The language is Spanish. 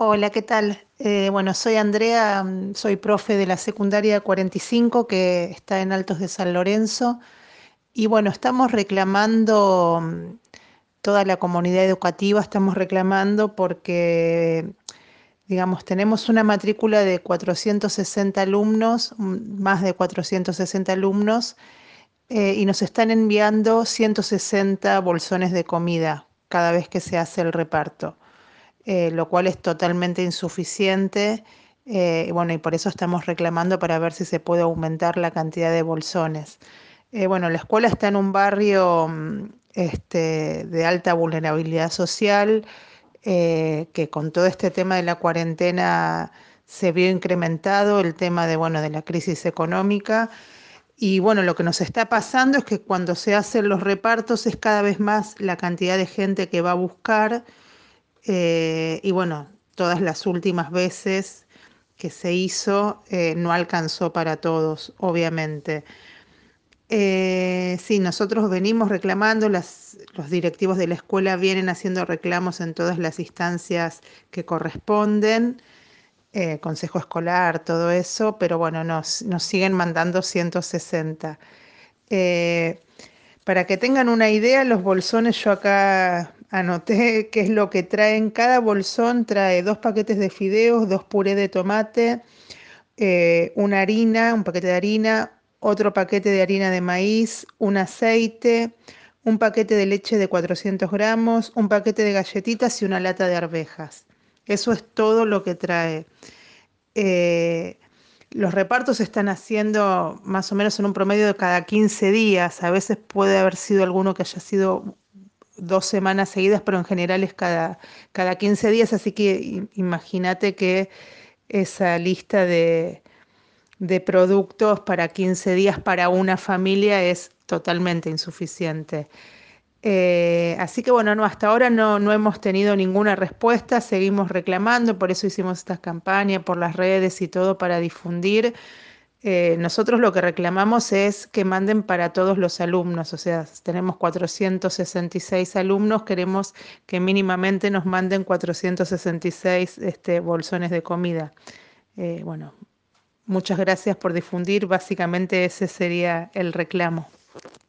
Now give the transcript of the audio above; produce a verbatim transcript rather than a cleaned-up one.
Hola, ¿qué tal? Eh, bueno, soy Andrea, mm, soy profe de la secundaria cuarenta y cinco que está en Altos de San Lorenzo y bueno, estamos reclamando, mm, toda la comunidad educativa estamos reclamando porque, digamos, tenemos una matrícula de cuatrocientos sesenta alumnos, mm, más de cuatrocientos sesenta alumnos, eh, y nos están enviando ciento sesenta bolsones de comida cada vez que se hace el reparto, eh, lo cual es totalmente insuficiente. Eh, y bueno, y por eso estamos reclamando para ver si se puede aumentar la cantidad de bolsones. Eh, bueno, la escuela está en un barrio mm, este, de alta vulnerabilidad social, eh, que con todo este tema de la cuarentena se vio incrementado el tema de, bueno, de la crisis económica. Y bueno, lo que nos está pasando es que cuando se hacen los repartos es cada vez más la cantidad de gente que va a buscar, eh, y bueno, todas las últimas veces que se hizo, eh, no alcanzó para todos, obviamente. Eh, sí, nosotros venimos reclamando, las, los directivos de la escuela vienen haciendo reclamos en todas las instancias que corresponden, eh, consejo escolar, todo eso, pero bueno, nos, nos siguen mandando ciento sesenta. Eh, para que tengan una idea, los bolsones yo acá anoté qué es lo que traen. Cada bolsón trae dos paquetes de fideos, dos puré de tomate, eh, una harina, un paquete de harina, otro paquete de harina de maíz, un aceite, un paquete de leche de cuatrocientos gramos, un paquete de galletitas y una lata de arvejas. Eso es todo lo que trae. Eh, los repartos se están haciendo más o menos en un promedio de cada quince días. A veces puede haber sido alguno que haya sido dos semanas seguidas, pero en general es cada, cada quince días. Así que i- imagínate que esa lista de, de productos para quince días para una familia es totalmente insuficiente. Eh, así que bueno, no, hasta ahora no, no hemos tenido ninguna respuesta, seguimos reclamando, por eso hicimos estas campañas por las redes y todo para difundir. Eh, nosotros lo que reclamamos es que manden para todos los alumnos, o sea, tenemos cuatrocientos sesenta y seis alumnos, queremos que mínimamente nos manden cuatrocientos sesenta y seis este, bolsones de comida. Eh, bueno, muchas gracias por difundir, básicamente ese sería el reclamo.